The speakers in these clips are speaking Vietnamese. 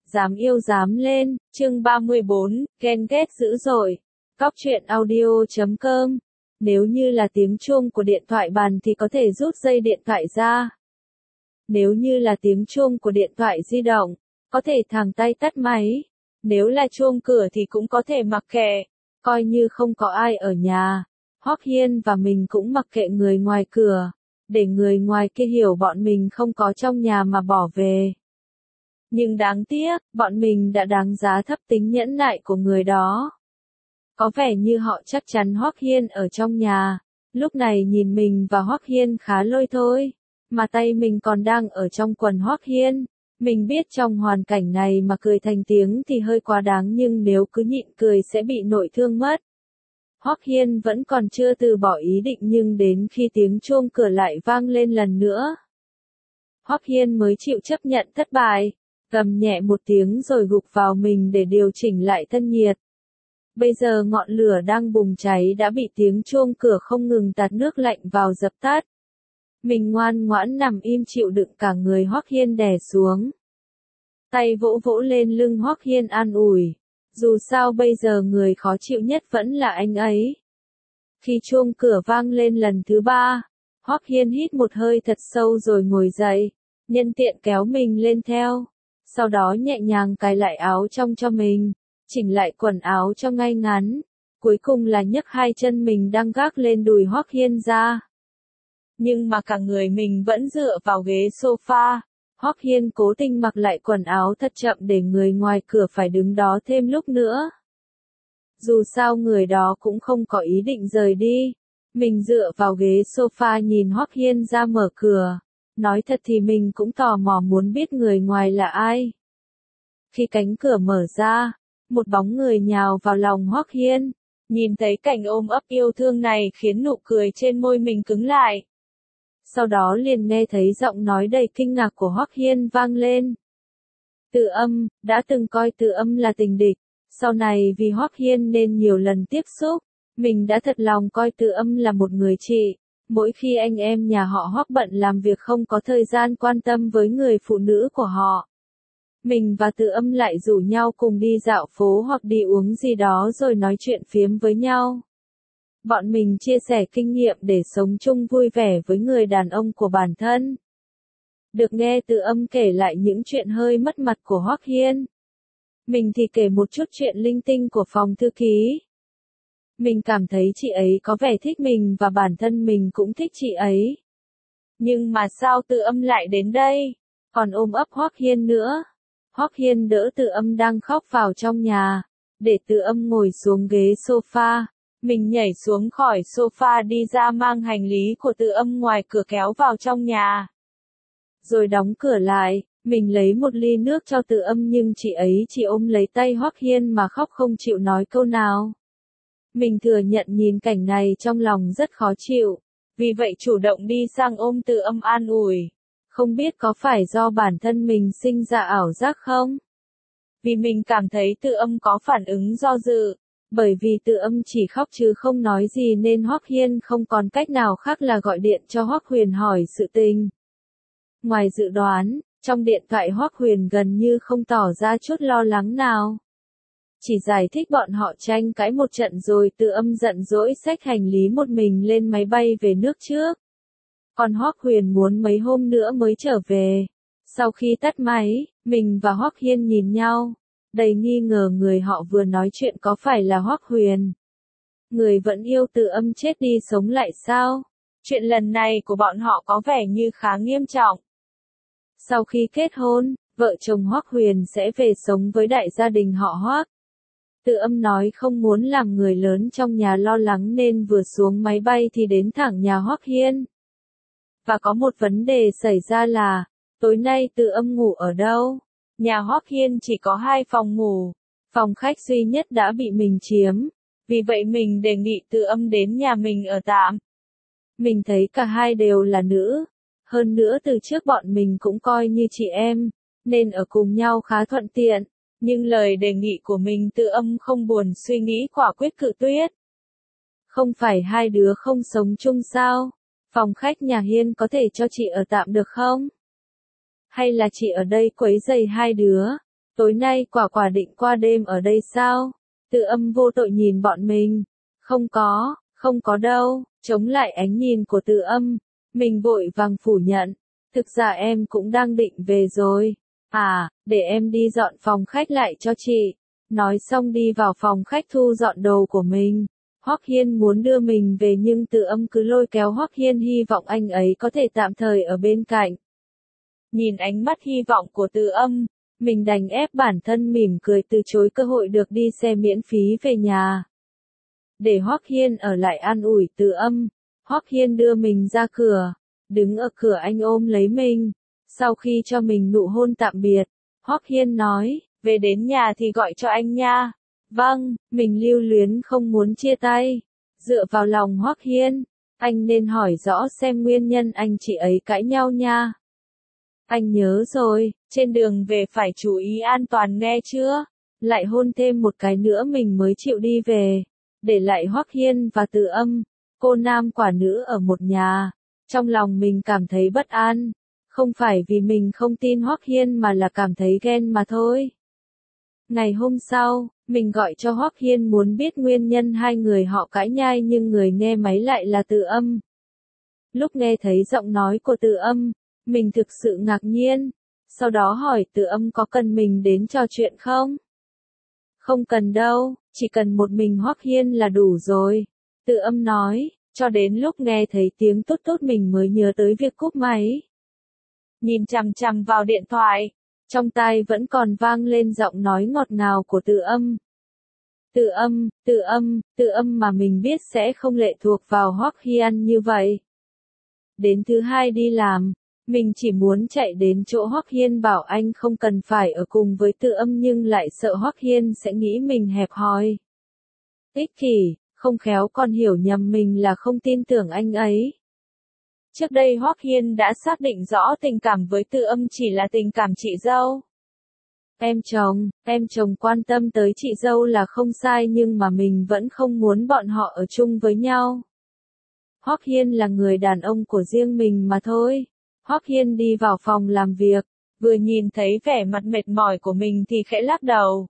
Dám yêu dám lên, chương 34, ghen ghét dữ dội. Cóc truyện audio.com. Nếu như là tiếng chuông của điện thoại bàn thì có thể rút dây điện thoại ra. Nếu như là tiếng chuông của điện thoại di động, có thể thẳng tay tắt máy. Nếu là chuông cửa thì cũng có thể mặc kệ, coi như không có ai ở nhà. Hoắc Hiên và mình cũng mặc kệ người ngoài cửa, để người ngoài kia hiểu bọn mình không có trong nhà mà bỏ về. Nhưng đáng tiếc, bọn mình đã đánh giá thấp tính nhẫn nại của người đó. Có vẻ như họ chắc chắn Hoắc Hiên ở trong nhà, lúc này nhìn mình và Hoắc Hiên khá lôi thôi, mà tay mình còn đang ở trong quần Hoắc Hiên. Mình biết trong hoàn cảnh này mà cười thành tiếng thì hơi quá đáng, nhưng nếu cứ nhịn cười sẽ bị nội thương mất. Hoắc Hiên vẫn còn chưa từ bỏ ý định, nhưng đến khi tiếng chuông cửa lại vang lên lần nữa, Hoắc Hiên mới chịu chấp nhận thất bại, gầm nhẹ một tiếng rồi gục vào mình để điều chỉnh lại thân nhiệt. Bây giờ ngọn lửa đang bùng cháy đã bị tiếng chuông cửa không ngừng tạt nước lạnh vào dập tắt. Mình ngoan ngoãn nằm im chịu đựng cả người Hoắc Hiên đè xuống. Tay vỗ vỗ lên lưng Hoắc Hiên an ủi. Dù sao bây giờ người khó chịu nhất vẫn là anh ấy. Khi chuông cửa vang lên lần thứ 3, Hoắc Hiên hít một hơi thật sâu rồi ngồi dậy, nhân tiện kéo mình lên theo. Sau đó nhẹ nhàng cài lại áo trong cho mình, chỉnh lại quần áo cho ngay ngắn. Cuối cùng là nhấc hai chân mình đang gác lên đùi Hoắc Hiên ra. Nhưng mà cả người mình vẫn dựa vào ghế sofa. Hoắc Hiên cố tình mặc lại quần áo thật chậm để người ngoài cửa phải đứng đó thêm lúc nữa. Dù sao người đó cũng không có ý định rời đi. Mình dựa vào ghế sofa nhìn Hoắc Hiên ra mở cửa. Nói thật thì mình cũng tò mò muốn biết người ngoài là ai. Khi cánh cửa mở ra, một bóng người nhào vào lòng Hoắc Hiên. Nhìn thấy cảnh ôm ấp yêu thương này khiến nụ cười trên môi mình cứng lại. Sau đó liền nghe thấy giọng nói đầy kinh ngạc của Hoắc Hiên vang lên. Từ Âm, đã từng coi Từ Âm là tình địch. Sau này vì Hoắc Hiên nên nhiều lần tiếp xúc, mình đã thật lòng coi Từ Âm là một người chị. Mỗi khi anh em nhà họ Hoắc bận làm việc không có thời gian quan tâm với người phụ nữ của họ, mình và Từ Âm lại rủ nhau cùng đi dạo phố hoặc đi uống gì đó rồi nói chuyện phiếm với nhau. Bọn mình chia sẻ kinh nghiệm để sống chung vui vẻ với người đàn ông của bản thân. Được nghe Từ Âm kể lại những chuyện hơi mất mặt của Hoắc Hiên. Mình thì kể một chút chuyện linh tinh của phòng thư ký. Mình cảm thấy chị ấy có vẻ thích mình và bản thân mình cũng thích chị ấy. Nhưng mà sao Từ Âm lại đến đây, còn ôm ấp Hoắc Hiên nữa. Hoắc Hiên đỡ Từ Âm đang khóc vào trong nhà, để Từ Âm ngồi xuống ghế sofa. Mình nhảy xuống khỏi sofa đi ra mang hành lý của Từ Âm ngoài cửa kéo vào trong nhà. Rồi đóng cửa lại, mình lấy một ly nước cho Từ Âm nhưng chị ấy chỉ ôm lấy tay Hoắc Hiên mà khóc không chịu nói câu nào. Mình thừa nhận nhìn cảnh này trong lòng rất khó chịu, vì vậy chủ động đi sang ôm Từ Âm an ủi. Không biết có phải do bản thân mình sinh ra ảo giác không? Vì mình cảm thấy Từ Âm có phản ứng do dự. Bởi vì Từ Âm chỉ khóc chứ không nói gì nên Hoắc Hiên không còn cách nào khác là gọi điện cho Hoắc Huyền hỏi sự tình. Ngoài dự đoán, trong điện thoại Hoắc Huyền gần như không tỏ ra chút lo lắng nào. Chỉ giải thích bọn họ tranh cãi một trận rồi Từ Âm giận dỗi xách hành lý một mình lên máy bay về nước trước. Còn Hoắc Huyền muốn mấy hôm nữa mới trở về. Sau khi tắt máy, mình và Hoắc Hiên nhìn nhau, đầy nghi ngờ người họ vừa nói chuyện có phải là Hoắc Huyền. Người vẫn yêu Từ Âm chết đi sống lại sao? Chuyện lần này của bọn họ có vẻ như khá nghiêm trọng. Sau khi kết hôn, vợ chồng Hoắc Huyền sẽ về sống với đại gia đình họ Hoắc. Từ Âm nói không muốn làm người lớn trong nhà lo lắng nên vừa xuống máy bay thì đến thẳng nhà Hoắc Hiên. Và có một vấn đề xảy ra là, tối nay Từ Âm ngủ ở đâu? Nhà Hoắc Hiên chỉ có 2 phòng ngủ, phòng khách duy nhất đã bị mình chiếm, vì vậy mình đề nghị Từ Âm đến nhà mình ở tạm. Mình thấy cả hai đều là nữ, hơn nữa từ trước bọn mình cũng coi như chị em, nên ở cùng nhau khá thuận tiện, nhưng lời đề nghị của mình Từ Âm không buồn suy nghĩ quả quyết cự tuyệt. Không phải hai đứa không sống chung sao? Phòng khách nhà Hiên có thể cho chị ở tạm được không? Hay là chị ở đây quấy rầy hai đứa? Tối nay quả quả định qua đêm ở đây sao? Tự Âm vô tội nhìn bọn mình. Không có đâu, chống lại ánh nhìn của Tự Âm. Mình vội vàng phủ nhận. Thực ra em cũng đang định về rồi. À, để em đi dọn phòng khách lại cho chị. Nói xong đi vào phòng khách thu dọn đồ của mình. Hoắc Hiên muốn đưa mình về nhưng Tự Âm cứ lôi kéo Hoắc Hiên, hy vọng anh ấy có thể tạm thời ở bên cạnh. Nhìn ánh mắt hy vọng của Tự Âm, mình đành ép bản thân mỉm cười từ chối cơ hội được đi xe miễn phí về nhà. Để Hoắc Hiên ở lại an ủi Tự Âm, Hoắc Hiên đưa mình ra cửa, đứng ở cửa anh ôm lấy mình. Sau khi cho mình nụ hôn tạm biệt, Hoắc Hiên nói, về đến nhà thì gọi cho anh nha. Vâng, mình lưu luyến không muốn chia tay. Dựa vào lòng Hoắc Hiên, anh nên hỏi rõ xem nguyên nhân anh chị ấy cãi nhau nha. Anh nhớ rồi, trên đường về phải chú ý an toàn nghe chưa? Lại hôn thêm một cái nữa mình mới chịu đi về. Để lại Hoắc Hiên và Tự Âm, cô nam quả nữ ở một nhà. Trong lòng mình cảm thấy bất an. Không phải vì mình không tin Hoắc Hiên mà là cảm thấy ghen mà thôi. Ngày hôm sau, mình gọi cho Hoắc Hiên muốn biết nguyên nhân hai người họ cãi nhau nhưng người nghe máy lại là Tự Âm. Lúc nghe thấy giọng nói của Tự Âm, mình thực sự ngạc nhiên. Sau đó hỏi Tự Âm có cần mình đến trò chuyện không? Không cần đâu, chỉ cần một mình Hoắc Hiên là đủ rồi. Tự Âm nói, cho đến lúc nghe thấy tiếng tút tút mình mới nhớ tới việc cúp máy. Nhìn chằm chằm vào điện thoại, trong tai vẫn còn vang lên giọng nói ngọt ngào của Tự Âm. Tự Âm mà mình biết sẽ không lệ thuộc vào Hoắc Hiên như vậy. Đến thứ hai đi làm, mình chỉ muốn chạy đến chỗ Hoắc Hiên bảo anh không cần phải ở cùng với Tự Âm nhưng lại sợ Hoắc Hiên sẽ nghĩ mình hẹp hòi. Ích kỷ, không khéo còn hiểu nhầm mình là không tin tưởng anh ấy. Trước đây Hoắc Hiên đã xác định rõ tình cảm với Tự Âm chỉ là tình cảm chị dâu. Em chồng quan tâm tới chị dâu là không sai nhưng mà mình vẫn không muốn bọn họ ở chung với nhau. Hoắc Hiên là người đàn ông của riêng mình mà thôi. Hoắc Hiên đi vào phòng làm việc, vừa nhìn thấy vẻ mặt mệt mỏi của mình thì khẽ lắc đầu.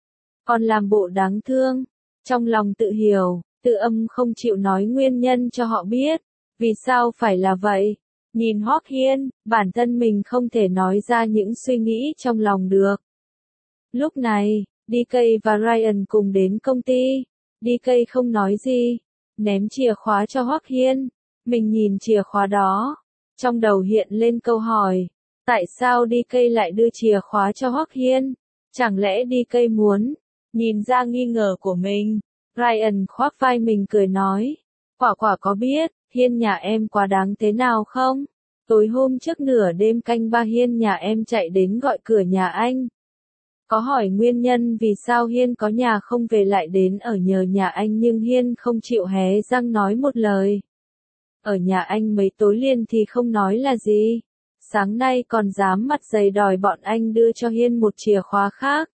Còn làm bộ đáng thương, trong lòng tự hiểu, Tự Âm không chịu nói nguyên nhân cho họ biết. Vì sao phải là vậy? Nhìn Hoắc Hiên, bản thân mình không thể nói ra những suy nghĩ trong lòng được. Lúc này, DK và Ryan cùng đến công ty. DK không nói gì, ném chìa khóa cho Hoắc Hiên. Mình nhìn chìa khóa đó, trong đầu hiện lên câu hỏi. Tại sao DK lại đưa chìa khóa cho Hoắc Hiên? Chẳng lẽ DK muốn? Nhìn ra nghi ngờ của mình, Ryan khoác vai mình cười nói. Quả quả có biết, Hiên nhà em quá đáng thế nào không? Tối hôm trước nửa đêm canh ba Hiên nhà em chạy đến gọi cửa nhà anh. Có hỏi nguyên nhân vì sao Hiên có nhà không về lại đến ở nhờ nhà anh nhưng Hiên không chịu hé răng nói một lời. Ở nhà anh mấy tối liền thì không nói là gì. Sáng nay còn dám mặt dày đòi bọn anh đưa cho Hiên một chìa khóa khác.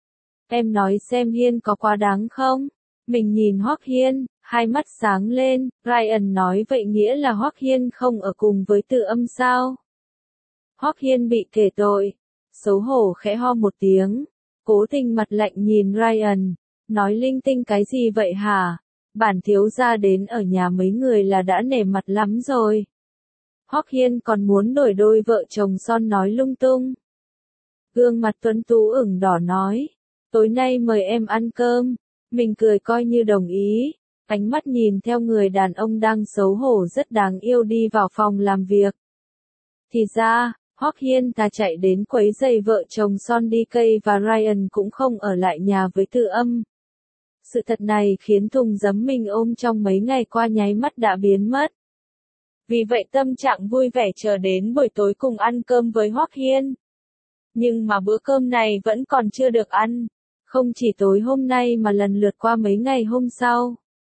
Em nói xem Hiên có quá đáng không? Mình nhìn Hoắc Hiên, hai mắt sáng lên. Ryan nói vậy nghĩa là Hoắc Hiên không ở cùng với Tự Âm sao? Hoắc Hiên bị kể tội, xấu hổ khẽ ho một tiếng, cố tình mặt lạnh nhìn Ryan, nói linh tinh cái gì vậy hả? Bản thiếu gia đến ở nhà mấy người là đã nể mặt lắm rồi. Hoắc Hiên còn muốn đổi đôi vợ chồng son nói lung tung. Gương mặt tuấn tú ửng đỏ nói, tối nay mời em ăn cơm. Mình cười coi như đồng ý, ánh mắt nhìn theo người đàn ông đang xấu hổ rất đáng yêu đi vào phòng làm việc. Thì ra, Hoắc Hiên ta chạy đến quấy rầy vợ chồng son DK và Ryan cũng không ở lại nhà với Tự Âm. Sự thật này khiến thùng giấm mình ôm trong mấy ngày qua nháy mắt đã biến mất. Vì vậy tâm trạng vui vẻ chờ đến buổi tối cùng ăn cơm với Hoắc Hiên. Nhưng mà bữa cơm này vẫn còn chưa được ăn. Không chỉ tối hôm nay mà lần lượt qua mấy ngày hôm sau.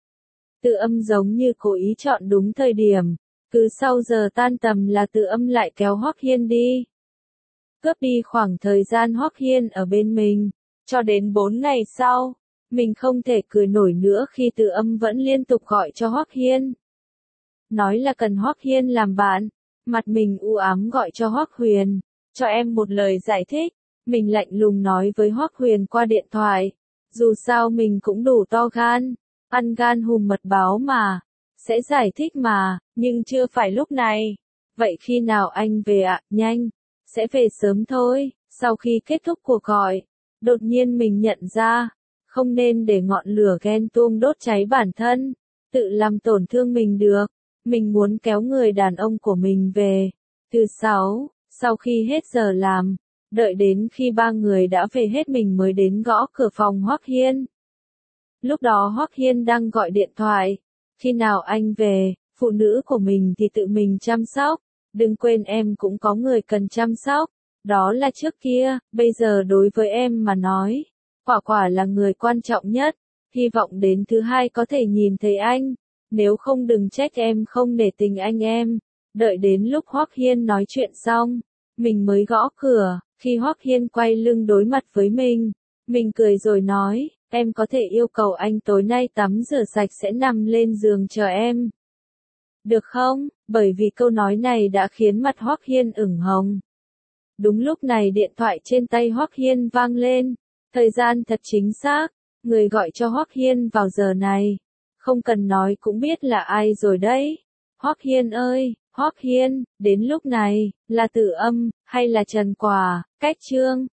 Tự Âm giống như cố ý chọn đúng thời điểm. Cứ sau giờ tan tầm là Tự Âm lại kéo Hoắc Hiên đi. Cướp đi khoảng thời gian Hoắc Hiên ở bên mình. Cho đến 4 ngày sau, mình không thể cười nổi nữa khi Tự Âm vẫn liên tục gọi cho Hoắc Hiên. Nói là cần Hoắc Hiên làm bạn. Mặt mình u ám gọi cho Hoắc Huyền. Cho em một lời giải thích. Mình lạnh lùng nói với Hoắc Huyền qua điện thoại. Dù sao mình cũng đủ to gan, ăn gan hùm mật báo mà. Sẽ giải thích mà, nhưng chưa phải lúc này. Vậy khi nào anh về ạ? Nhanh. Sẽ về sớm thôi. Sau khi kết thúc cuộc gọi, đột nhiên mình nhận ra, không nên để ngọn lửa ghen tuông đốt cháy bản thân, tự làm tổn thương mình được. Mình muốn kéo người đàn ông của mình về. Thứ 6, sau khi hết giờ làm, đợi đến khi ba người đã về hết mình mới đến gõ cửa phòng Hoắc Hiên. Lúc đó Hoắc Hiên đang gọi điện thoại. Khi nào anh về, phụ nữ của mình thì tự mình chăm sóc. Đừng quên em cũng có người cần chăm sóc. Đó là trước kia, bây giờ đối với em mà nói, quả quả là người quan trọng nhất. Hy vọng đến thứ 2 có thể nhìn thấy anh. Nếu không đừng trách em không để tình anh em. Đợi đến lúc Hoắc Hiên nói chuyện xong, mình mới gõ cửa. Khi Hoắc Hiên quay lưng đối mặt với mình cười rồi nói, em có thể yêu cầu anh tối nay tắm rửa sạch sẽ nằm lên giường chờ em. Được không? Bởi vì câu nói này đã khiến mặt Hoắc Hiên ửng hồng. Đúng lúc này điện thoại trên tay Hoắc Hiên vang lên. Thời gian thật chính xác, người gọi cho Hoắc Hiên vào giờ này. Không cần nói cũng biết là ai rồi đấy. Hoắc Hiên ơi, Hoắc Hiên, đến lúc này, là Tử Âm, hay là Trần Quả, Cách Trương?